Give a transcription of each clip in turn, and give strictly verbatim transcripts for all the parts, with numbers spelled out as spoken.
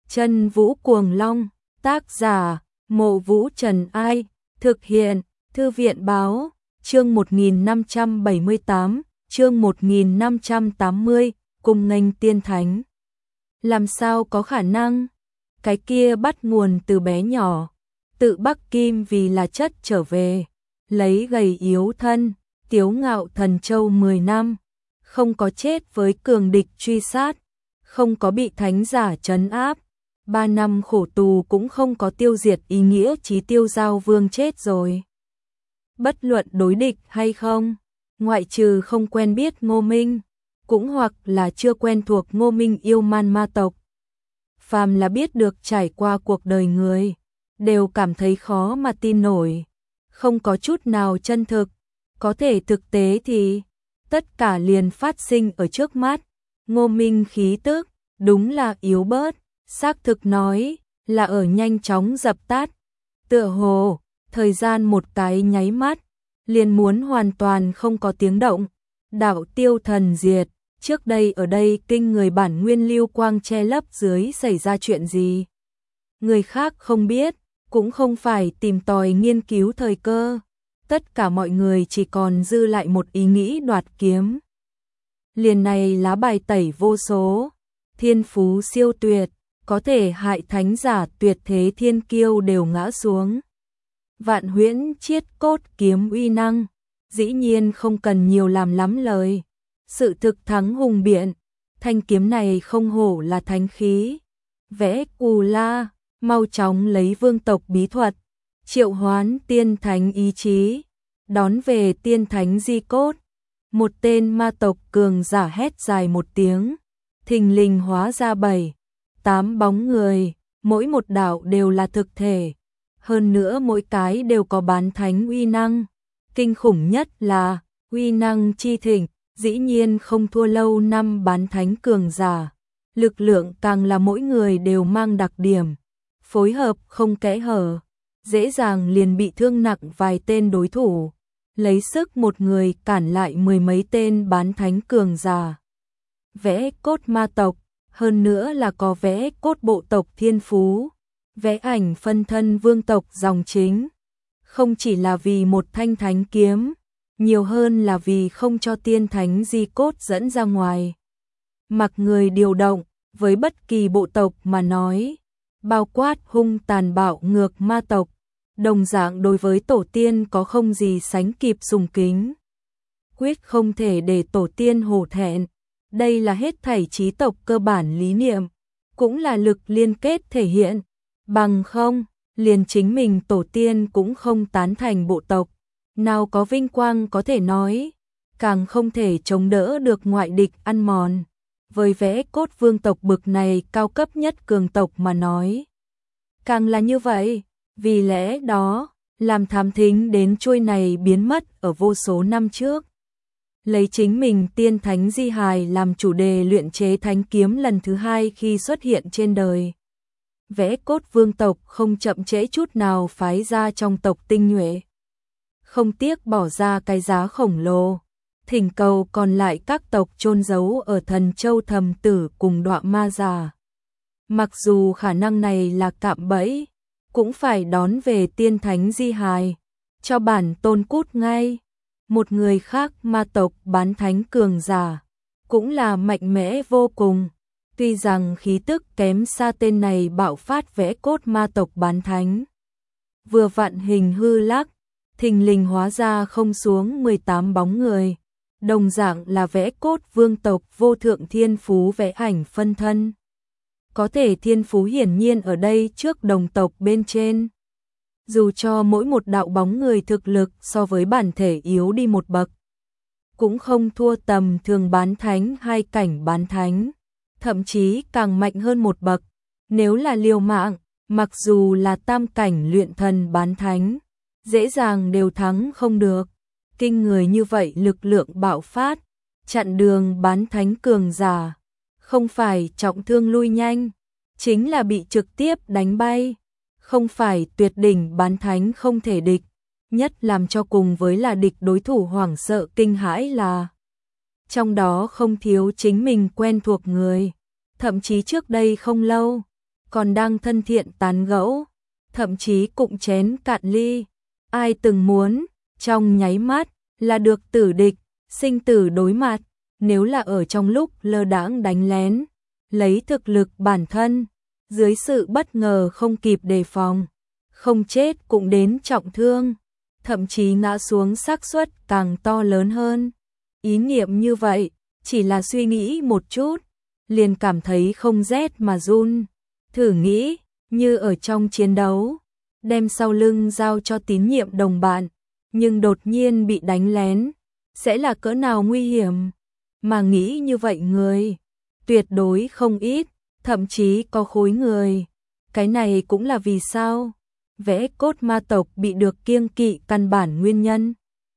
Chân Vũ Cuồng Long, tác giả, Mộ Vũ Trần Ai, thực hiện, Thư viện Báo, chương một nghìn năm trăm bảy mươi tám, chương một nghìn năm trăm tám mươi, cùng nghênh tiên thánh. Làm sao có khả năng? Cái kia bắt nguồn từ bé nhỏ, tự Bắc Kim vì là chất trở về, lấy gầy yếu thân, tiếu ngạo thần châu mười năm, không có chết với cường địch truy sát, không có bị thánh giả trấn áp, ba năm khổ tù cũng không có tiêu diệt ý nghĩa chí Tiêu Giao Vương chết rồi. Bất luận đối địch hay không, ngoại trừ không quen biết Ngô Minh, cũng hoặc là chưa quen thuộc Ngô Minh yêu man ma tộc. Phàm là biết được trải qua cuộc đời người, đều cảm thấy khó mà tin nổi, không có chút nào chân thực, có thể thực tế thì tất cả liền phát sinh ở trước mắt. Ngô Minh khí tức đúng là yếu bớt, xác thực nói là ở nhanh chóng dập tắt, tựa hồ thời gian một cái nháy mắt liền muốn hoàn toàn không có tiếng động, đạo tiêu thần diệt. Trước đây ở đây kinh người bản nguyên lưu quang che lấp dưới xảy ra chuyện gì, người khác không biết, cũng không phải tìm tòi nghiên cứu thời cơ, tất cả mọi người chỉ còn dư lại một ý nghĩ đoạt kiếm. Liền này lá bài tẩy vô số, thiên phú siêu tuyệt, có thể hại thánh giả tuyệt thế thiên kiêu đều ngã xuống. Vạn huyễn chiết cốt kiếm uy năng, dĩ nhiên không cần nhiều làm lắm lời. Sự thực thắng hùng biện, thanh kiếm này không hổ là thánh khí. Vẽ Cù La, mau chóng lấy vương tộc bí thuật, triệu hoán tiên thánh ý chí, đón về tiên thánh di cốt. Một tên ma tộc cường giả hét dài một tiếng, thình lình hóa ra bảy, tám bóng người, mỗi một đạo đều là thực thể, hơn nữa mỗi cái đều có bán thánh uy năng. Kinh khủng nhất là uy năng chi thịnh, dĩ nhiên không thua lâu năm bán thánh cường giả, lực lượng càng là mỗi người đều mang đặc điểm, phối hợp không kẽ hở, dễ dàng liền bị thương nặng vài tên đối thủ, lấy sức một người cản lại mười mấy tên bán thánh cường giả. Vẽ cốt ma tộc, hơn nữa là có vẽ cốt bộ tộc thiên phú, vẽ ảnh phân thân vương tộc dòng chính, không chỉ là vì một thanh thánh kiếm, nhiều hơn là vì không cho tiên thánh di cốt dẫn ra ngoài. Mặc người điều động, với bất kỳ bộ tộc mà nói, bao quát hung tàn bạo ngược ma tộc, đồng dạng đối với tổ tiên có không gì sánh kịp sùng kính. Quyết không thể để tổ tiên hổ thẹn, đây là hết thảy chí tộc cơ bản lý niệm, cũng là lực liên kết thể hiện, bằng không, liền chính mình tổ tiên cũng không tán thành bộ tộc. Nào có vinh quang có thể nói, càng không thể chống đỡ được ngoại địch ăn mòn. Với vẽ cốt vương tộc bực này cao cấp nhất cường tộc mà nói, càng là như vậy, vì lẽ đó, làm thám thính đến chuôi này biến mất ở vô số năm trước. Lấy chính mình tiên thánh di hài làm chủ đề luyện chế thánh kiếm lần thứ hai khi xuất hiện trên đời. Vẽ cốt vương tộc không chậm trễ chút nào phái ra trong tộc tinh nhuệ, không tiếc bỏ ra cái giá khổng lồ, thỉnh cầu còn lại các tộc chôn giấu ở Thần Châu Thầm Tử cùng Đọa Ma Già. Mặc dù khả năng này là cạm bẫy, cũng phải đón về tiên thánh di hài, cho bản tôn cút ngay. Một người khác ma tộc bán thánh cường giả, cũng là mạnh mẽ vô cùng, tuy rằng khí tức kém xa tên này bạo phát vẽ cốt ma tộc bán thánh. Vừa vặn hình hư lắc, thình lình hóa ra không xuống mười tám bóng người, đồng dạng là vẽ cốt vương tộc vô thượng thiên phú vẽ ảnh phân thân. Có thể thiên phú hiển nhiên ở đây trước đồng tộc bên trên. Dù cho mỗi một đạo bóng người thực lực so với bản thể yếu đi một bậc, cũng không thua tầm thường bán thánh hai cảnh bán thánh, thậm chí càng mạnh hơn một bậc. Nếu là liều mạng, mặc dù là tam cảnh luyện thần bán thánh, dễ dàng đều thắng không được. Kinh người như vậy lực lượng bạo phát, chặn đường bán thánh cường giả, không phải trọng thương lui nhanh, chính là bị trực tiếp đánh bay. Không phải tuyệt đỉnh bán thánh không thể địch, nhất làm cho cùng với là địch đối thủ hoảng sợ kinh hãi là trong đó không thiếu chính mình quen thuộc người. Thậm chí trước đây không lâu, còn đang thân thiện tán gẫu, thậm chí cụng chén cạn ly. Ai từng muốn, trong nháy mắt, là được tử địch, sinh tử đối mặt, nếu là ở trong lúc lơ đãng đánh lén, lấy thực lực bản thân, dưới sự bất ngờ không kịp đề phòng, không chết cũng đến trọng thương, thậm chí ngã xuống xác suất càng to lớn hơn. Ý niệm như vậy, chỉ là suy nghĩ một chút, liền cảm thấy không rét mà run. Thử nghĩ, như ở trong chiến đấu, đem sau lưng giao cho tín nhiệm đồng bạn, nhưng đột nhiên bị đánh lén, sẽ là cỡ nào nguy hiểm. Mà nghĩ như vậy người, tuyệt đối không ít, thậm chí có khối người. Cái này cũng là vì sao Vẽ Cốt ma tộc bị được kiêng kỵ căn bản nguyên nhân.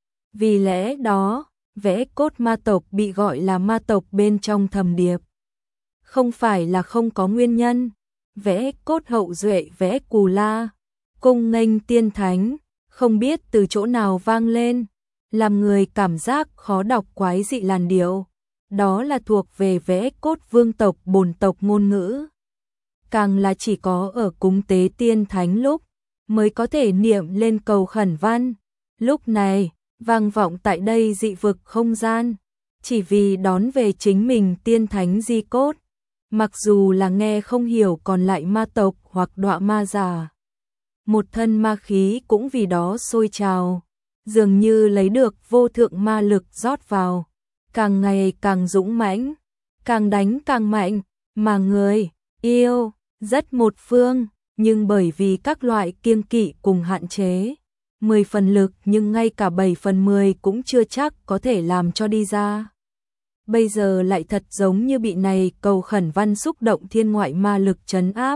Vì lẽ đó, Vẽ Cốt ma tộc bị gọi là ma tộc bên trong thầm điệp. Không phải là không có nguyên nhân. Vẽ Cốt hậu duệ Vẽ Cù La, cung nghênh tiên thánh, không biết từ chỗ nào vang lên, làm người cảm giác khó đọc quái dị làn điệu. Đó là thuộc về Vẽ Cốt vương tộc bổn tộc ngôn ngữ. Càng là chỉ có ở cúng tế tiên thánh lúc mới có thể niệm lên cầu khẩn văn. Lúc này, vang vọng tại đây dị vực không gian, chỉ vì đón về chính mình tiên thánh di cốt. Mặc dù là nghe không hiểu còn lại ma tộc hoặc đọa ma giả, một thân ma khí cũng vì đó sôi trào, dường như lấy được vô thượng ma lực rót vào, càng ngày càng dũng mãnh, càng đánh càng mạnh, mà người yêu rất một phương, nhưng bởi vì các loại kiêng kỵ cùng hạn chế, mười phần lực nhưng ngay cả bảy phần mười cũng chưa chắc có thể làm cho đi ra. Bây giờ lại thật giống như bị này cầu khẩn văn xúc động thiên ngoại ma lực trấn áp.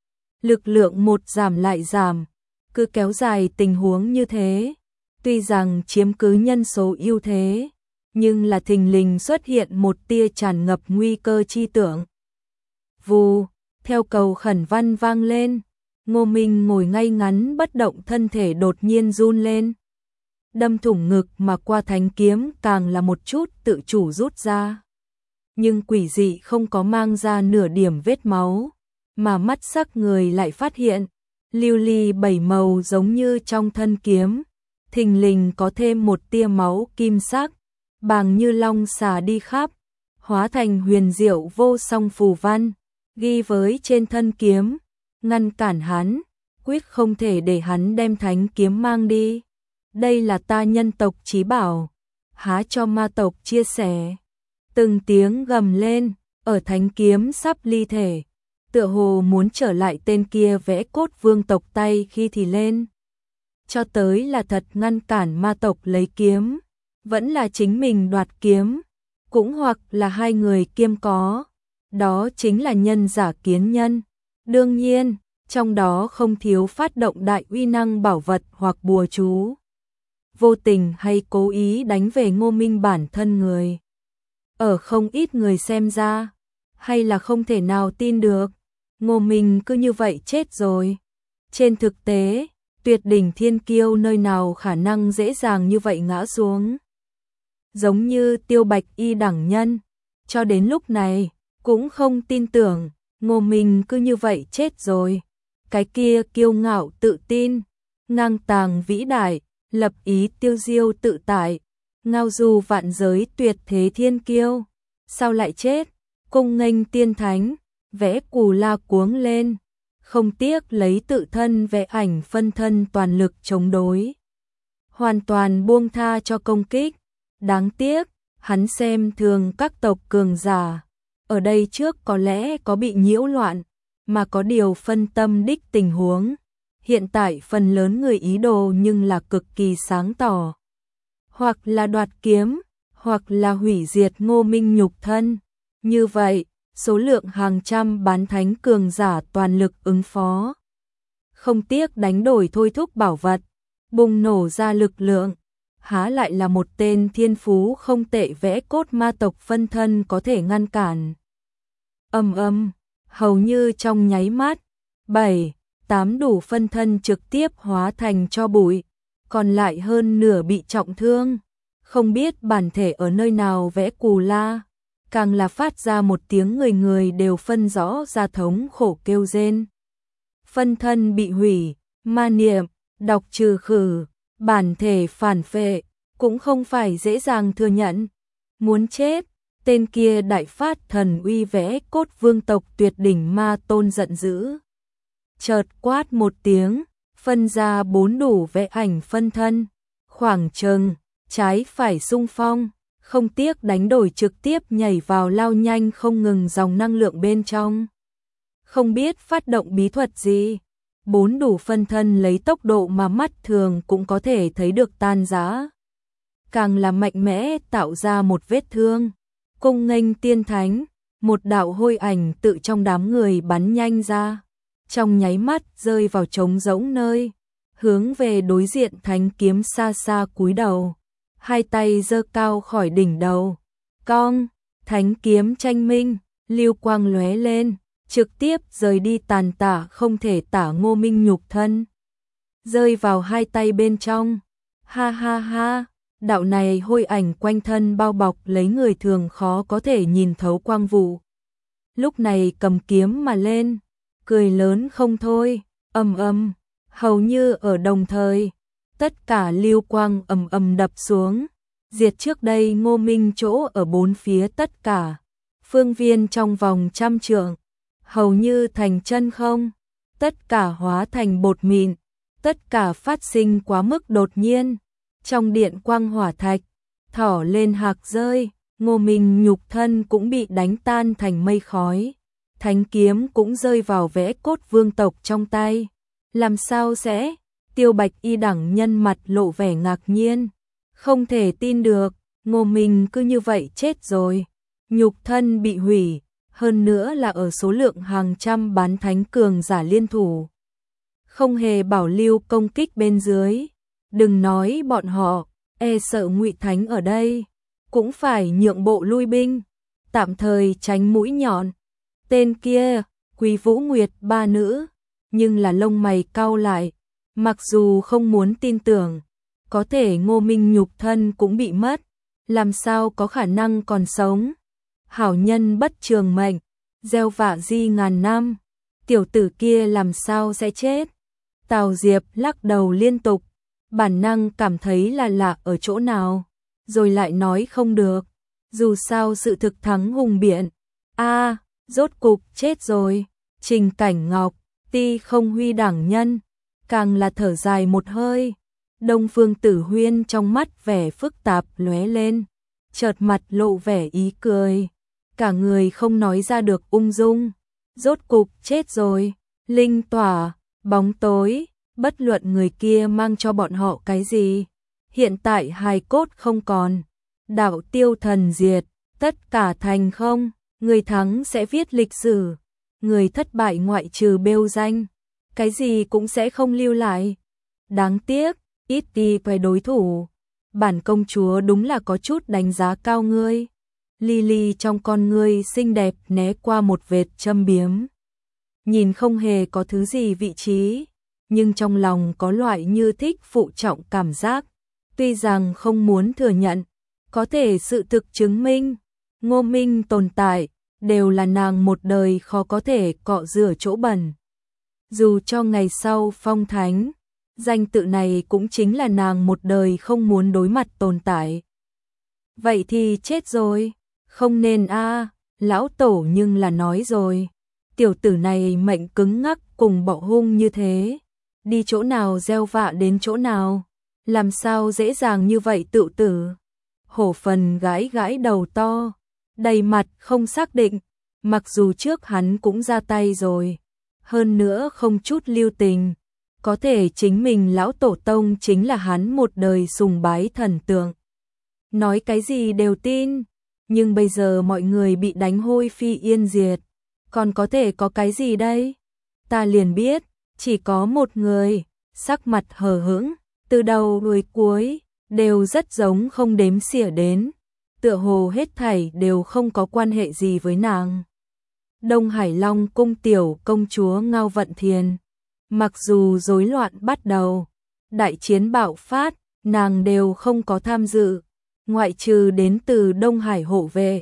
Lực lượng một giảm lại giảm, cứ kéo dài tình huống như thế. Tuy rằng chiếm cứ nhân số ưu thế, nhưng là thình lình xuất hiện một tia tràn ngập nguy cơ chi tưởng. Vù, theo cầu khẩn văn vang lên, Ngô Minh ngồi ngay ngắn bất động, thân thể đột nhiên run lên. Đâm thủng ngực mà qua thánh kiếm càng là một chút tự chủ rút ra. Nhưng quỷ dị không có mang ra nửa điểm vết máu, mà mắt sắc người lại phát hiện, lưu ly bảy màu giống như trong thân kiếm, thình lình có thêm một tia máu kim sắc, bàng như long xà đi khắp, hóa thành huyền diệu vô song phù văn, ghi với trên thân kiếm, ngăn cản hắn, quyết không thể để hắn đem thánh kiếm mang đi. Đây là ta nhân tộc chí bảo, há cho ma tộc chia sẻ. Từng tiếng gầm lên, ở thánh kiếm sắp ly thể, tựa hồ muốn trở lại tên kia Vẽ Cốt vương tộc tay khi thì lên. Cho tới là thật ngăn cản ma tộc lấy kiếm, vẫn là chính mình đoạt kiếm, cũng hoặc là hai người kiêm có, đó chính là nhân giả kiến nhân. Đương nhiên, trong đó không thiếu phát động đại uy năng bảo vật hoặc bùa chú, vô tình hay cố ý đánh về Ngô Minh bản thân người. Ở không ít người xem ra, hay là không thể nào tin được, Ngô Minh cứ như vậy chết rồi. Trên thực tế, tuyệt đỉnh thiên kiêu nơi nào khả năng dễ dàng như vậy ngã xuống. Giống như Tiêu Bạch Y đẳng nhân, cho đến lúc này, cũng không tin tưởng, Ngô Minh cứ như vậy chết rồi. Cái kia kiêu ngạo tự tin, ngang tàng vĩ đại, lập ý tiêu diêu tự tại, ngao du vạn giới tuyệt thế thiên kiêu, sao lại chết? Cung nghênh tiên thánh, Vẽ Cù La cuống lên, không tiếc lấy tự thân vẽ ảnh phân thân toàn lực chống đối, hoàn toàn buông tha cho công kích. Đáng tiếc, hắn xem thường các tộc cường giả, ở đây trước có lẽ có bị nhiễu loạn, mà có điều phân tâm đích tình huống. Hiện tại phần lớn người ý đồ nhưng là cực kỳ sáng tỏ, hoặc là đoạt kiếm, hoặc là hủy diệt Ngô Minh nhục thân. Như vậy, số lượng hàng trăm bán thánh cường giả toàn lực ứng phó, không tiếc đánh đổi thôi thúc bảo vật, bùng nổ ra lực lượng, há lại là một tên thiên phú không tệ Vẽ Cốt ma tộc phân thân có thể ngăn cản. Ầm ầm, hầu như trong nháy mắt, bảy, tám đủ phân thân trực tiếp hóa thành tro bụi, còn lại hơn nửa bị trọng thương, không biết bản thể ở nơi nào. Vẽ Cù La càng là phát ra một tiếng người người đều phân rõ ra thống khổ kêu rên. Phân thân bị hủy, ma niệm, đọc trừ khử, bản thể phản phệ, cũng không phải dễ dàng thừa nhận. Muốn chết, tên kia đại phát thần uy vẽ cốt vương tộc tuyệt đỉnh ma tôn giận dữ. Chợt quát một tiếng, phân ra bốn đủ vẽ ảnh phân thân, khoảng chừng, trái phải xung phong, không tiếc đánh đổi trực tiếp nhảy vào lao nhanh không ngừng dòng năng lượng bên trong. Không biết phát động bí thuật gì, bốn đủ phân thân lấy tốc độ mà mắt thường cũng có thể thấy được tan rã. Càng là mạnh mẽ tạo ra một vết thương, cung nghênh tiên thánh, một đạo hôi ảnh tự trong đám người bắn nhanh ra, trong nháy mắt rơi vào trống rỗng nơi, hướng về đối diện thánh kiếm xa xa cúi đầu, hai tay giơ cao khỏi đỉnh đầu, cong, thánh kiếm tranh minh, lưu quang lóe lên, trực tiếp rời đi tàn tả không thể tả Ngô Minh nhục thân, rơi vào hai tay bên trong. Ha ha ha, đạo này hôi ảnh quanh thân bao bọc lấy người thường khó có thể nhìn thấu quang vụ. Lúc này cầm kiếm mà lên, cười lớn không thôi, ầm ầm, hầu như ở đồng thời, tất cả lưu quang ầm ầm đập xuống, diệt trước đây Ngô Minh chỗ ở bốn phía tất cả phương viên trong vòng trăm trượng, hầu như thành chân không, tất cả hóa thành bột mịn, tất cả phát sinh quá mức đột nhiên. Trong điện quang hỏa thạch, thỏ lên hạc rơi, Ngô Minh nhục thân cũng bị đánh tan thành mây khói. Thánh kiếm cũng rơi vào vẽ cốt vương tộc trong tay. Làm sao sẽ? Tiêu Bạch Y đẳng nhân mặt lộ vẻ ngạc nhiên. Không thể tin được, Ngô Minh cứ như vậy chết rồi. Nhục thân bị hủy, hơn nữa là ở số lượng hàng trăm bán thánh cường giả liên thủ. Không hề bảo lưu công kích bên dưới. Đừng nói bọn họ, e sợ Ngụy Thánh ở đây, cũng phải nhượng bộ lui binh, tạm thời tránh mũi nhọn. Tên kia, Quý Vũ Nguyệt ba nữ, nhưng là lông mày cau lại, mặc dù không muốn tin tưởng, có thể Ngô Minh nhục thân cũng bị mất, làm sao có khả năng còn sống. Hảo nhân bất trường mệnh, gieo vạ di ngàn năm, tiểu tử kia làm sao sẽ chết. Tào Diệp lắc đầu liên tục, bản năng cảm thấy là lạ ở chỗ nào, rồi lại nói không được, dù sao sự thực thắng hùng biện. A, à, rốt cục chết rồi. Trình Cảnh Ngọc, Ti Không Huy đẳng nhân, càng là thở dài một hơi. Đông Phương Tử Huyên trong mắt vẻ phức tạp lóe lên, chợt mặt lộ vẻ ý cười, cả người không nói ra được ung dung. Rốt cục chết rồi. Linh tỏa, bóng tối, bất luận người kia mang cho bọn họ cái gì, hiện tại hài cốt không còn, đạo tiêu thần diệt, tất cả thành không, người thắng sẽ viết lịch sử, người thất bại ngoại trừ bêu danh, cái gì cũng sẽ không lưu lại. Đáng tiếc, ít đi về đối thủ, bản công chúa đúng là có chút đánh giá cao ngươi. Lily trong con ngươi xinh đẹp né qua một vệt châm biếm, nhìn không hề có thứ gì vị trí, nhưng trong lòng có loại như thích phụ trọng cảm giác, tuy rằng không muốn thừa nhận, có thể sự thực chứng minh, Ngô Minh tồn tại, đều là nàng một đời khó có thể cọ rửa chỗ bẩn. Dù cho ngày sau phong thánh, danh tự này cũng chính là nàng một đời không muốn đối mặt tồn tại. Vậy thì chết rồi, không nên a, lão tổ nhưng là nói rồi, tiểu tử này mệnh cứng ngắc cùng bọ hung như thế. Đi chỗ nào gieo vạ đến chỗ nào, làm sao dễ dàng như vậy tự tử. Hổ Phần gãi gãi đầu to, đầy mặt không xác định, mặc dù trước hắn cũng ra tay rồi, hơn nữa không chút lưu tình, có thể chính mình lão tổ tông chính là hắn một đời sùng bái thần tượng. Nói cái gì đều tin, nhưng bây giờ mọi người bị đánh hôi phi yên diệt, còn có thể có cái gì đây? Ta liền biết, chỉ có một người, sắc mặt hờ hững, từ đầu đuôi cuối, đều rất giống không đếm xỉa đến, tựa hồ hết thảy đều không có quan hệ gì với nàng. Đông Hải Long cung tiểu công chúa Ngao Vận Thiền, mặc dù rối loạn bắt đầu, đại chiến bạo phát, nàng đều không có tham dự, ngoại trừ đến từ Đông Hải hộ vệ,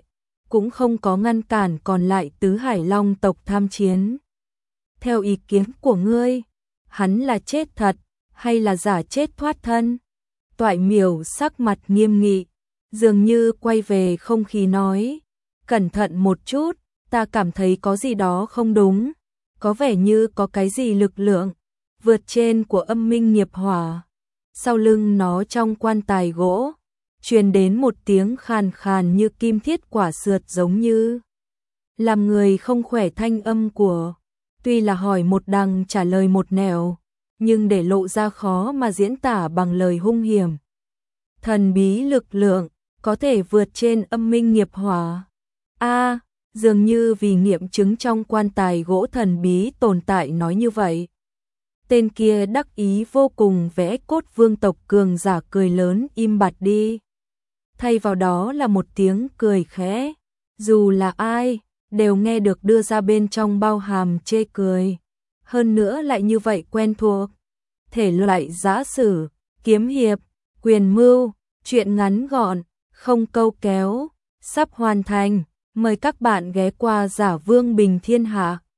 cũng không có ngăn cản còn lại tứ Hải Long tộc tham chiến. Theo ý kiến của ngươi, hắn là chết thật, hay là giả chết thoát thân? Toại Miểu sắc mặt nghiêm nghị, dường như quay về không khí nói, cẩn thận một chút, ta cảm thấy có gì đó không đúng, có vẻ như có cái gì lực lượng vượt trên của âm minh nghiệp hỏa. Sau lưng nó trong quan tài gỗ, truyền đến một tiếng khàn khàn như kim thiết quả sượt, giống như làm người không khỏe thanh âm của, tuy là hỏi một đằng trả lời một nẻo, nhưng để lộ ra khó mà diễn tả bằng lời hung hiểm. Thần bí lực lượng, có thể vượt trên âm minh nghiệp hỏa. A, dường như vì nghiệm chứng trong quan tài gỗ thần bí tồn tại nói như vậy. Tên kia đắc ý vô cùng, vẽ cốt vương tộc cường giả cười lớn im bặt đi. Thay vào đó là một tiếng cười khẽ, dù là ai, đều nghe được, đưa ra bên trong bao hàm chê cười. Hơn nữa lại như vậy quen thuộc. Thể loại giã sử, kiếm hiệp, quyền mưu, truyện ngắn gọn, không câu kéo, sắp hoàn thành. Mời các bạn ghé qua Giả Vương Bình Thiên Hạ.